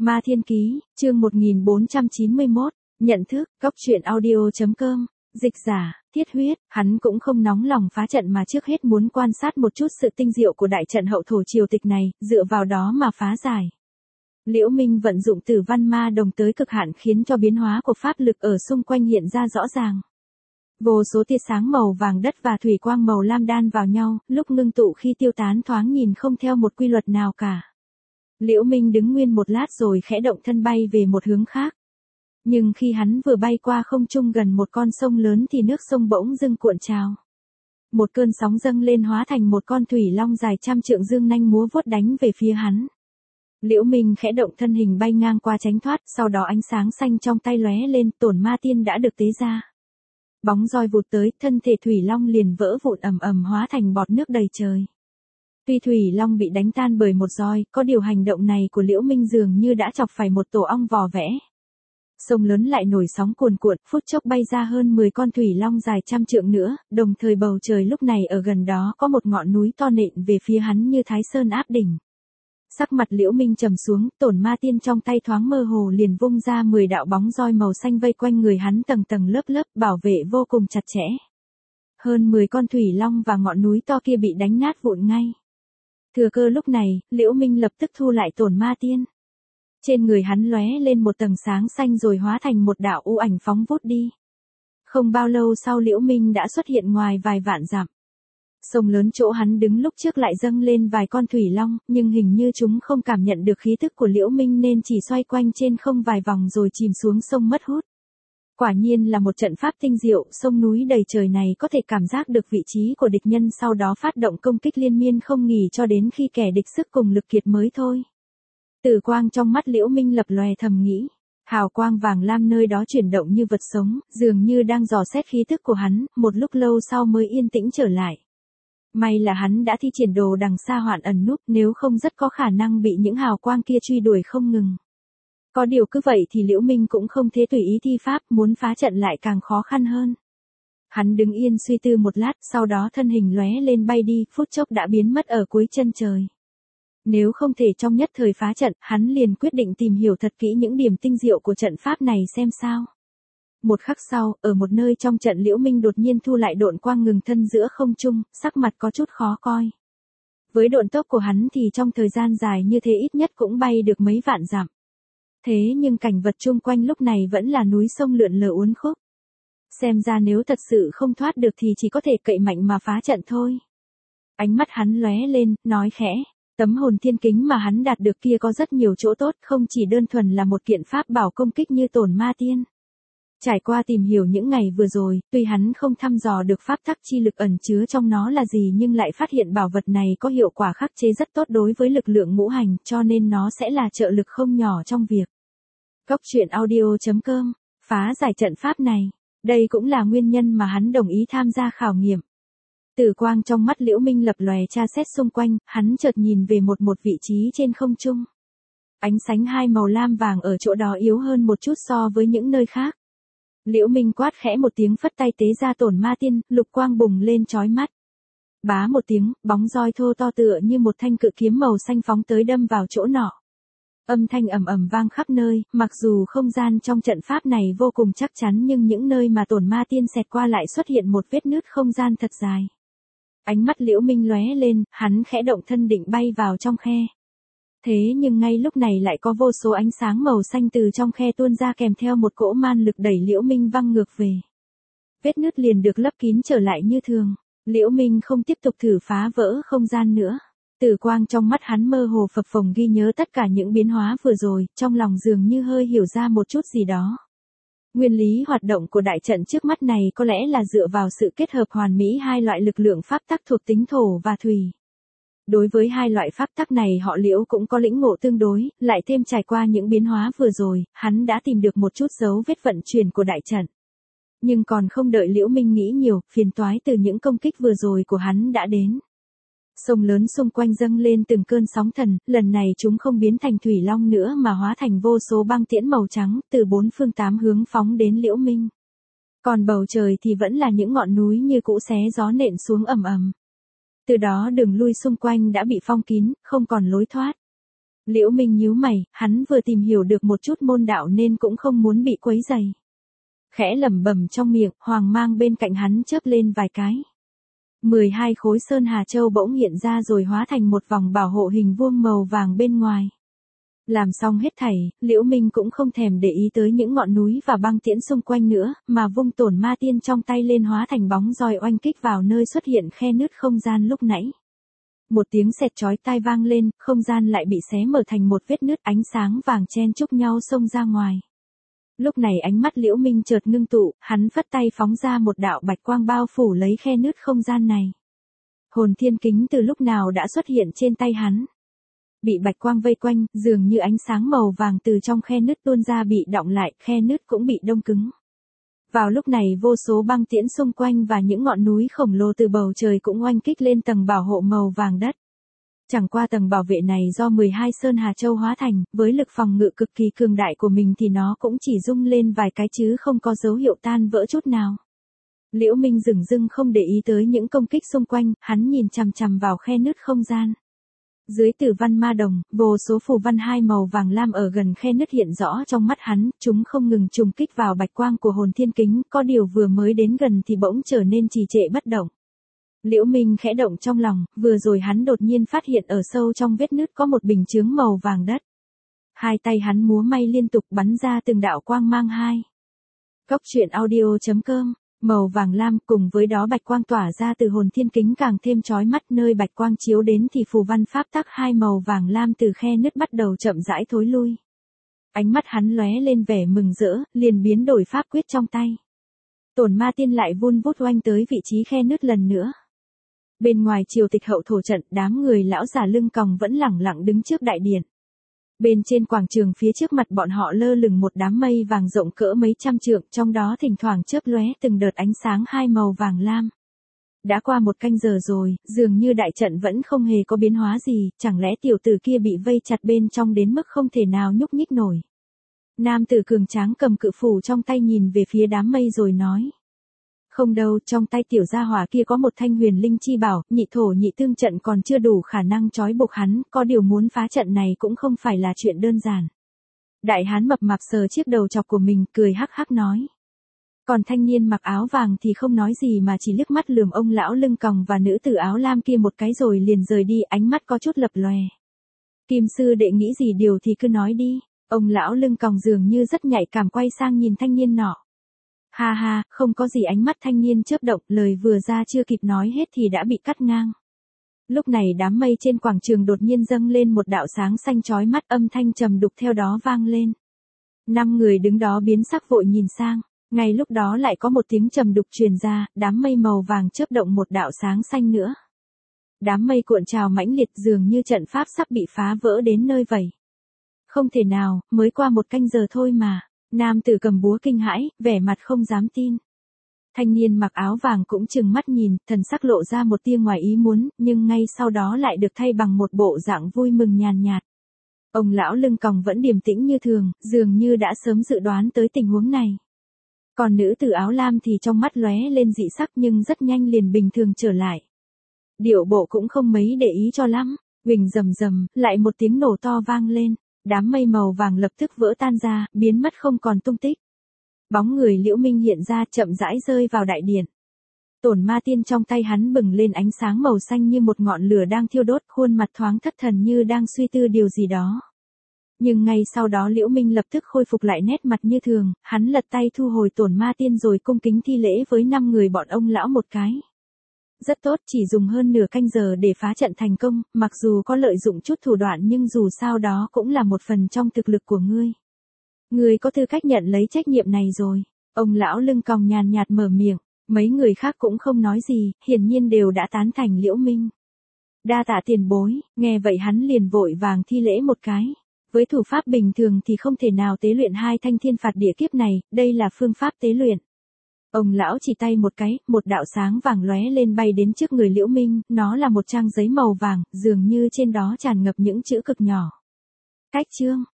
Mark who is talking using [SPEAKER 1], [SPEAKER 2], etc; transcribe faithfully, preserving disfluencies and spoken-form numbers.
[SPEAKER 1] Ma Thiên Ký, chương một nghìn bốn trăm chín mươi mốt, nhận thức, góc truyện audio.com, dịch giả, Thiết Huyết, hắn cũng không nóng lòng phá trận mà trước hết muốn quan sát một chút sự tinh diệu của đại trận hậu thổ triều tịch này, dựa vào đó mà phá giải. Liễu Minh vận dụng Tử Văn Ma Đồng tới cực hạn khiến cho biến hóa của pháp lực ở xung quanh hiện ra rõ ràng. Vô số tia sáng màu vàng đất và thủy quang màu lam đan vào nhau, lúc ngưng tụ khi tiêu tán thoáng nhìn không theo một quy luật nào cả. Liễu Minh đứng nguyên một lát rồi khẽ động thân bay về một hướng khác. Nhưng khi hắn vừa bay qua không trung gần một con sông lớn thì nước sông bỗng dưng cuộn trào. Một cơn sóng dâng lên hóa thành một con thủy long dài trăm trượng dương nanh múa vuốt đánh về phía hắn. Liễu Minh khẽ động thân hình bay ngang qua tránh thoát, sau đó ánh sáng xanh trong tay lóe lên, Tổn Ma Tiên đã được tế ra. Bóng roi vụt tới, thân thể thủy long liền vỡ vụn ầm ầm hóa thành bọt nước đầy trời. Tuy thủy long bị đánh tan bởi một roi, có điều hành động này của Liễu Minh dường như đã chọc phải một tổ ong vò vẽ. Sông lớn lại nổi sóng cuồn cuộn, phút chốc bay ra hơn mười con thủy long dài trăm trượng nữa, đồng thời bầu trời lúc này ở gần đó có một ngọn núi to nện về phía hắn như Thái Sơn áp đỉnh. Sắc mặt Liễu Minh trầm xuống, Tổn Ma Tiên trong tay thoáng mơ hồ liền vung ra mười đạo bóng roi màu xanh vây quanh người hắn tầng tầng lớp lớp, bảo vệ vô cùng chặt chẽ. Hơn mười con thủy long và ngọn núi to kia bị đánh nát vụn ngay. Thừa cơ lúc này, Liễu Minh lập tức thu lại Tổn Ma Tiên. Trên người hắn lóe lên một tầng sáng xanh rồi hóa thành một đạo u ảnh phóng vút đi. Không bao lâu sau Liễu Minh đã xuất hiện ngoài vài vạn dặm. Sông lớn chỗ hắn đứng lúc trước lại dâng lên vài con thủy long, nhưng hình như chúng không cảm nhận được khí tức của Liễu Minh nên chỉ xoay quanh trên không vài vòng rồi chìm xuống sông mất hút. Quả nhiên là một trận pháp tinh diệu, sông núi đầy trời này có thể cảm giác được vị trí của địch nhân, sau đó phát động công kích liên miên không nghỉ cho đến khi kẻ địch sức cùng lực kiệt mới thôi. Tử quang trong mắt Liễu Minh lập lòe thầm nghĩ, hào quang vàng lam nơi đó chuyển động như vật sống, dường như đang dò xét khí tức của hắn, một lúc lâu sau mới yên tĩnh trở lại. May là hắn đã thi triển đồ đằng xa hoạn ẩn núp, nếu không rất có khả năng bị những hào quang kia truy đuổi không ngừng. Có điều cứ vậy thì Liễu Minh cũng không thể tùy ý thi pháp, muốn phá trận lại càng khó khăn hơn. Hắn đứng yên suy tư một lát, sau đó thân hình lóe lên bay đi, phút chốc đã biến mất ở cuối chân trời. Nếu không thể trong nhất thời phá trận, hắn liền quyết định tìm hiểu thật kỹ những điểm tinh diệu của trận pháp này xem sao. Một khắc sau, ở một nơi trong trận Liễu Minh đột nhiên thu lại độn quang ngừng thân giữa không trung, sắc mặt có chút khó coi. Với độn tốc của hắn thì trong thời gian dài như thế ít nhất cũng bay được mấy vạn dặm. Thế nhưng cảnh vật chung quanh lúc này vẫn là núi sông lượn lờ uốn khúc. Xem ra nếu thật sự không thoát được thì chỉ có thể cậy mạnh mà phá trận thôi. Ánh mắt hắn lóe lên, nói khẽ. Tấm hồn thiên kính mà hắn đạt được kia có rất nhiều chỗ tốt, không chỉ đơn thuần là một kiện pháp bảo công kích như Tổn Ma Tiên. Trải qua tìm hiểu những ngày vừa rồi, tuy hắn không thăm dò được pháp tắc chi lực ẩn chứa trong nó là gì nhưng lại phát hiện bảo vật này có hiệu quả khắc chế rất tốt đối với lực lượng ngũ hành, cho nên nó sẽ là trợ lực không nhỏ trong việc. Góc truyện audio.com, phá giải trận pháp này. Đây cũng là nguyên nhân mà hắn đồng ý tham gia khảo nghiệm. Tử quang trong mắt Liễu Minh lập lòe tra xét xung quanh, hắn chợt nhìn về một một vị trí trên không trung. Ánh sáng hai màu lam vàng ở chỗ đó yếu hơn một chút so với những nơi khác. Liễu Minh quát khẽ một tiếng phất tay tế ra Tổn Ma Tiên, lục quang bùng lên chói mắt. Bá một tiếng, bóng roi thô to tựa như một thanh cự kiếm màu xanh phóng tới đâm vào chỗ nọ. Âm thanh ầm ầm vang khắp nơi, mặc dù không gian trong trận pháp này vô cùng chắc chắn nhưng những nơi mà Tổn Ma Tiên xẹt qua lại xuất hiện một vết nứt không gian thật dài. Ánh mắt Liễu Minh lóe lên, hắn khẽ động thân định bay vào trong khe. Thế nhưng ngay lúc này lại có vô số ánh sáng màu xanh từ trong khe tuôn ra kèm theo một cỗ man lực đẩy Liễu Minh văng ngược về. Vết nứt liền được lấp kín trở lại như thường. Liễu Minh không tiếp tục thử phá vỡ không gian nữa. Tử quang trong mắt hắn mơ hồ phập phồng ghi nhớ tất cả những biến hóa vừa rồi, trong lòng dường như hơi hiểu ra một chút gì đó. Nguyên lý hoạt động của đại trận trước mắt này có lẽ là dựa vào sự kết hợp hoàn mỹ hai loại lực lượng pháp tắc thuộc tính thổ và thủy. Đối với hai loại pháp tắc này họ Liễu cũng có lĩnh ngộ tương đối, lại thêm trải qua những biến hóa vừa rồi, hắn đã tìm được một chút dấu vết vận chuyển của đại trận. Nhưng còn không đợi Liễu Minh nghĩ nhiều, phiền toái từ những công kích vừa rồi của hắn đã đến. Sông lớn xung quanh dâng lên từng cơn sóng thần, lần này chúng không biến thành thủy long nữa mà hóa thành vô số băng tiễn màu trắng từ bốn phương tám hướng phóng đến Liễu Minh. Còn bầu trời thì vẫn là những ngọn núi như cũ xé gió nện xuống ầm ầm. Từ đó đường lui xung quanh đã bị phong kín, không còn lối thoát. Liễu Minh nhíu mày, hắn vừa tìm hiểu được một chút môn đạo nên cũng không muốn bị quấy rầy. Khẽ lẩm bẩm trong miệng, hoàng mang bên cạnh hắn chớp lên vài cái. mười hai khối sơn hà châu bỗng hiện ra rồi hóa thành một vòng bảo hộ hình vuông màu vàng bên ngoài. Làm xong hết thảy, Liễu Minh cũng không thèm để ý tới những ngọn núi và băng tiễn xung quanh nữa, mà vung tổn ma tiên trong tay lên hóa thành bóng roi oanh kích vào nơi xuất hiện khe nứt không gian lúc nãy. Một tiếng sẹt chói tai vang lên, không gian lại bị xé mở thành một vết nứt, ánh sáng vàng chen chúc nhau xông ra ngoài. Lúc này ánh mắt Liễu Minh chợt ngưng tụ, hắn phất tay phóng ra một đạo bạch quang bao phủ lấy khe nứt không gian này. Hồn thiên kính từ lúc nào đã xuất hiện trên tay hắn. Bị bạch quang vây quanh, dường như ánh sáng màu vàng từ trong khe nứt tuôn ra bị đọng lại, khe nứt cũng bị đông cứng. Vào lúc này vô số băng tiễn xung quanh và những ngọn núi khổng lồ từ bầu trời cũng oanh kích lên tầng bảo hộ màu vàng đất. Chẳng qua tầng bảo vệ này do mười hai Sơn Hà Châu hóa thành, với lực phòng ngự cực kỳ cường đại của mình thì nó cũng chỉ rung lên vài cái chứ không có dấu hiệu tan vỡ chút nào. Liễu Minh dửng dưng không để ý tới những công kích xung quanh, hắn nhìn chằm chằm vào khe nứt không gian. Dưới tử văn ma đồng, vô số phù văn hai màu vàng lam ở gần khe nứt hiện rõ trong mắt hắn, chúng không ngừng trùng kích vào bạch quang của hồn thiên kính, có điều vừa mới đến gần thì bỗng trở nên trì trệ bất động. Liễu Minh khẽ động trong lòng, vừa rồi hắn đột nhiên phát hiện ở sâu trong vết nứt có một bình chướng màu vàng đất. Hai tay hắn múa may liên tục bắn ra từng đạo quang mang hai. Cốc truyện audio chấm com, màu vàng lam cùng với đó bạch quang tỏa ra từ hồn thiên kính càng thêm chói mắt, nơi bạch quang chiếu đến thì phù văn pháp tắc hai màu vàng lam từ khe nứt bắt đầu chậm rãi thối lui. Ánh mắt hắn lóe lên vẻ mừng rỡ, liền biến đổi pháp quyết trong tay. Tổn ma tiên lại vun vút oanh tới vị trí khe nứt lần nữa. Bên ngoài triều tịch hậu thổ trận, đám người lão già lưng còng vẫn lẳng lặng đứng trước đại điện. Bên trên quảng trường phía trước mặt bọn họ lơ lửng một đám mây vàng rộng cỡ mấy trăm trượng, trong đó thỉnh thoảng chớp lóe từng đợt ánh sáng hai màu vàng lam. Đã qua một canh giờ rồi, dường như đại trận vẫn không hề có biến hóa gì, chẳng lẽ tiểu tử kia bị vây chặt bên trong đến mức không thể nào nhúc nhích nổi. Nam tử cường tráng cầm cự phủ trong tay nhìn về phía đám mây rồi nói. Không đâu, trong tay tiểu gia hỏa kia có một thanh huyền linh chi bảo, nhị thổ nhị tương trận còn chưa đủ khả năng trói buộc hắn, có điều muốn phá trận này cũng không phải là chuyện đơn giản. Đại hán mập mạp sờ chiếc đầu chọc của mình, cười hắc hắc nói. Còn thanh niên mặc áo vàng thì không nói gì mà chỉ liếc mắt lườm ông lão lưng còng và nữ tử áo lam kia một cái rồi liền rời đi, ánh mắt có chút lập lòe. Kim sư đệ nghĩ gì điều thì cứ nói đi, ông lão lưng còng dường như rất nhạy cảm quay sang nhìn thanh niên nọ. Ha ha, không có gì, ánh mắt thanh niên chớp động, lời vừa ra chưa kịp nói hết thì đã bị cắt ngang. Lúc này đám mây trên quảng trường đột nhiên dâng lên một đạo sáng xanh chói mắt, âm thanh trầm đục theo đó vang lên. Năm người đứng đó biến sắc vội nhìn sang, ngay lúc đó lại có một tiếng trầm đục truyền ra, đám mây màu vàng chớp động một đạo sáng xanh nữa. Đám mây cuộn trào mãnh liệt dường như trận pháp sắp bị phá vỡ đến nơi vậy. Không thể nào, mới qua một canh giờ thôi mà. Nam tử cầm búa kinh hãi, vẻ mặt không dám tin. Thanh niên mặc áo vàng cũng trừng mắt nhìn, thần sắc lộ ra một tia ngoài ý muốn, nhưng ngay sau đó lại được thay bằng một bộ dạng vui mừng nhàn nhạt. Ông lão lưng còng vẫn điềm tĩnh như thường, dường như đã sớm dự đoán tới tình huống này. Còn nữ tử áo lam thì trong mắt lóe lên dị sắc nhưng rất nhanh liền bình thường trở lại. Điệu bộ cũng không mấy để ý cho lắm, huỳnh rầm rầm, lại một tiếng nổ to vang lên. Đám mây màu vàng lập tức vỡ tan ra, biến mất không còn tung tích. Bóng người Liễu Minh hiện ra chậm rãi rơi vào đại điện. Tổn ma tiên trong tay hắn bừng lên ánh sáng màu xanh như một ngọn lửa đang thiêu đốt, khuôn mặt thoáng thất thần như đang suy tư điều gì đó. Nhưng ngay sau đó Liễu Minh lập tức khôi phục lại nét mặt như thường, hắn lật tay thu hồi tổn ma tiên rồi cung kính thi lễ với năm người bọn ông lão một cái. Rất tốt, chỉ dùng hơn nửa canh giờ để phá trận thành công, mặc dù có lợi dụng chút thủ đoạn nhưng dù sao đó cũng là một phần trong thực lực của ngươi. Ngươi có tư cách nhận lấy trách nhiệm này rồi. Ông lão lưng còng nhàn nhạt mở miệng, mấy người khác cũng không nói gì, hiển nhiên đều đã tán thành Liễu Minh. Đa tạ tiền bối, nghe vậy hắn liền vội vàng thi lễ một cái. Với thủ pháp bình thường thì không thể nào tế luyện hai thanh thiên phạt địa kiếp này, đây là phương pháp tế luyện. Ông lão chỉ tay một cái, một đạo sáng vàng lóe lên bay đến trước người Liễu Minh, nó là một trang giấy màu vàng, dường như trên đó tràn ngập những chữ cực nhỏ. Cách chương